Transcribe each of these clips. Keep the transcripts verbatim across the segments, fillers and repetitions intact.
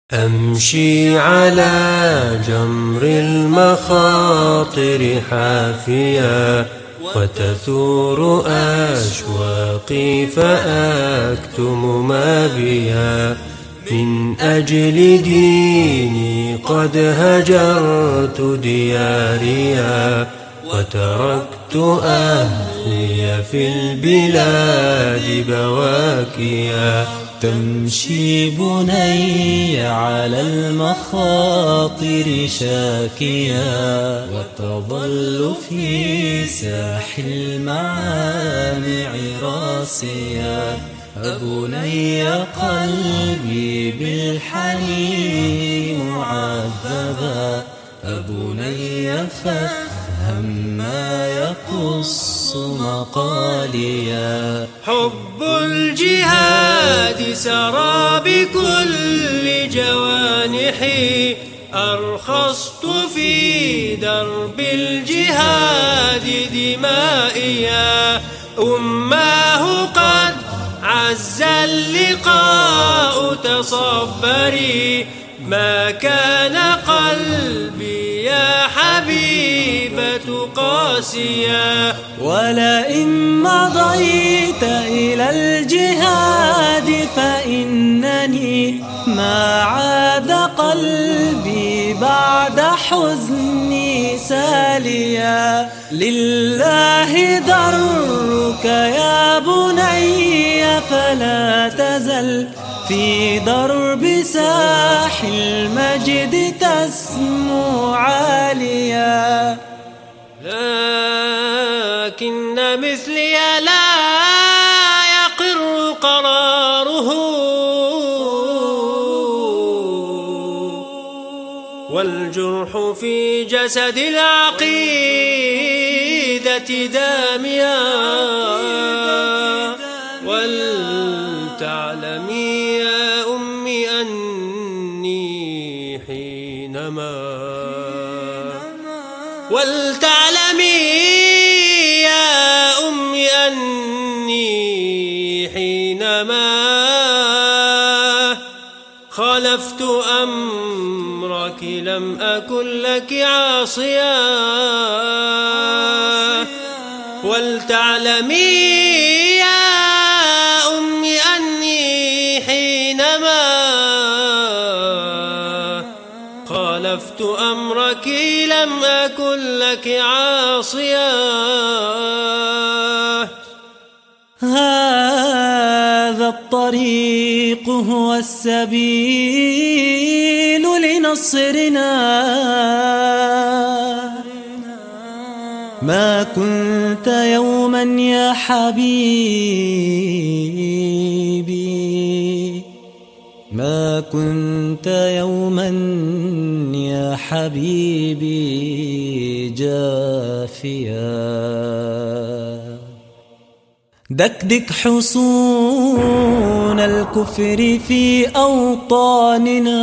أمشي على جمر المخاطر حافيا، وتثور أشواقي فأكتم ما بيا. من أجل ديني قد هجرت دياريا، وتركت أهلي في البلاد بواكيا. تمشي بني على المخاطر شاكيا، وتظل في ساح المعامع راسيا. أبني قلبي بالحنين معذبا، أبني فافهم ما يقص مقاليا. حب الجهاد سرى بكل جوانحي، أرخصت في درب الجهاد دمائيا. أماه قد عز اللقاء تصبري، ما كان قلبي يا حبيبة قاسيا. ولئن مضيت إلى الجهاد فإنني ما عاد قلبي بعد حزني ساليا. لله درك يا بني، فلا تزل في درب ساح المجد تسمو عاليا. لكن مثلي لا يقر قراره، والجرح في جسد العقيدة داميا. ولتعلمي يا أمي أني حينما ولتعلمي يا أمي أني حينما خالفت أمرك لم أكن لك عاصيا. ولتعلمي يا أمي أني حينما خالفت أمرك لم أكن لك عاصيا. هذا الطريق هو السبيل لنصرنا، ما كنت يوما يا حبيبي، ما كنت يوما يا حبيبي جافيا. دكدك حصون الكفر في أوطاننا،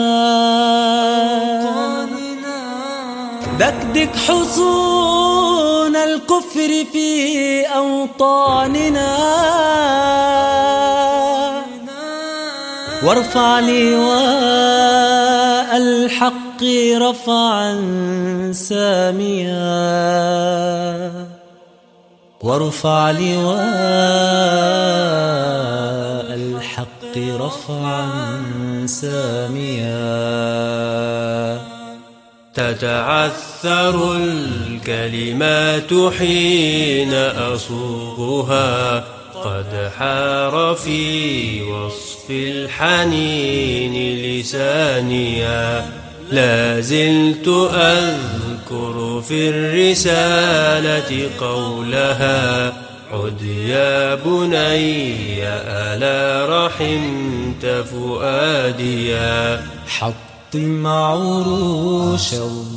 دكدك حصون الكفر في أوطاننا، وارفع لواء الحق رفعا ساميا، وارفع لواء الحق رفعا ساميا. تتعثر الكلمات حين أصوغها، قد حار في وصف الحنين لسانيا. لا زلت أذكر في الرسالة قولها، عد يا بني ألا رحمت فؤاديا. حطم عروش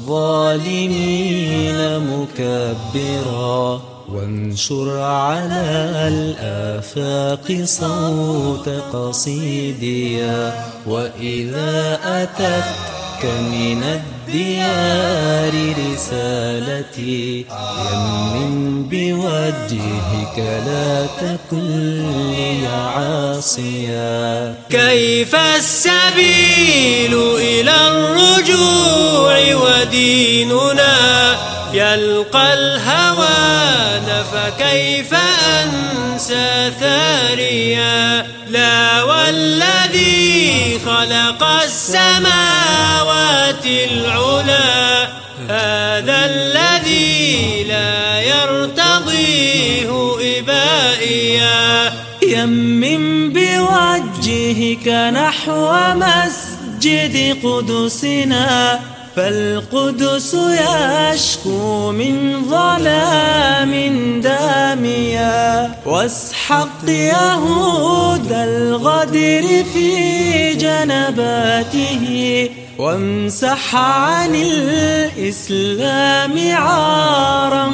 الظالمين مكبرا، وانشر على الآفاق صوت قصيديا. وإذا أتتك من الديار رسالتي يمن بوجهك لا تكن لي عاصيا. كيف السبيل إلى الرجوع وديننا يلقى الهوان فكيف أنسى ثاريا. لا والذي خلق السماوات العلا هذا الذي لا يرتضيه إبائيا. يمن بوجهك نحو مسجد قدسنا فالقدس يشكو من ظلام داميا. واسحق يهود الغدر في جنباته وامسح عن الإسلام عارا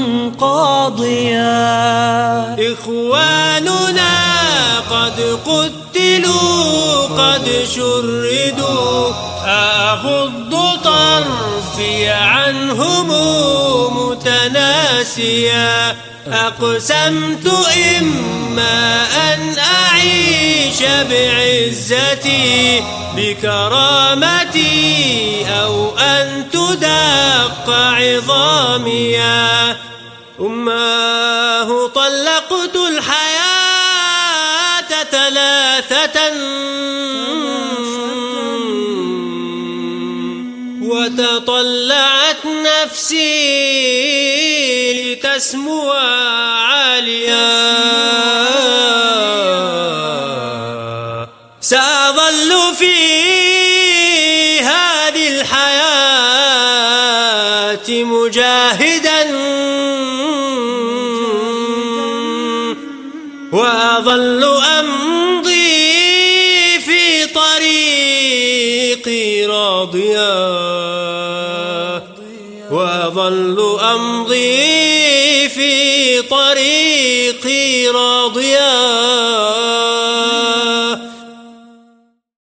قاضيا. إخواننا قد قتلوا قد شردوا أغض طرفي عنهم متناسيا. أقسمت إما أن أعيش بعزتي بكرامتي أو أن تدق عظاميا. أماه طلقت الحياة ثلاثة وتطلعت نفسي لتسمو عاليا. سأظل في هذه الحياة مجاهدا وأظل أمضي في طريقي راضيا وأظل أمضي في طريقي راضيا.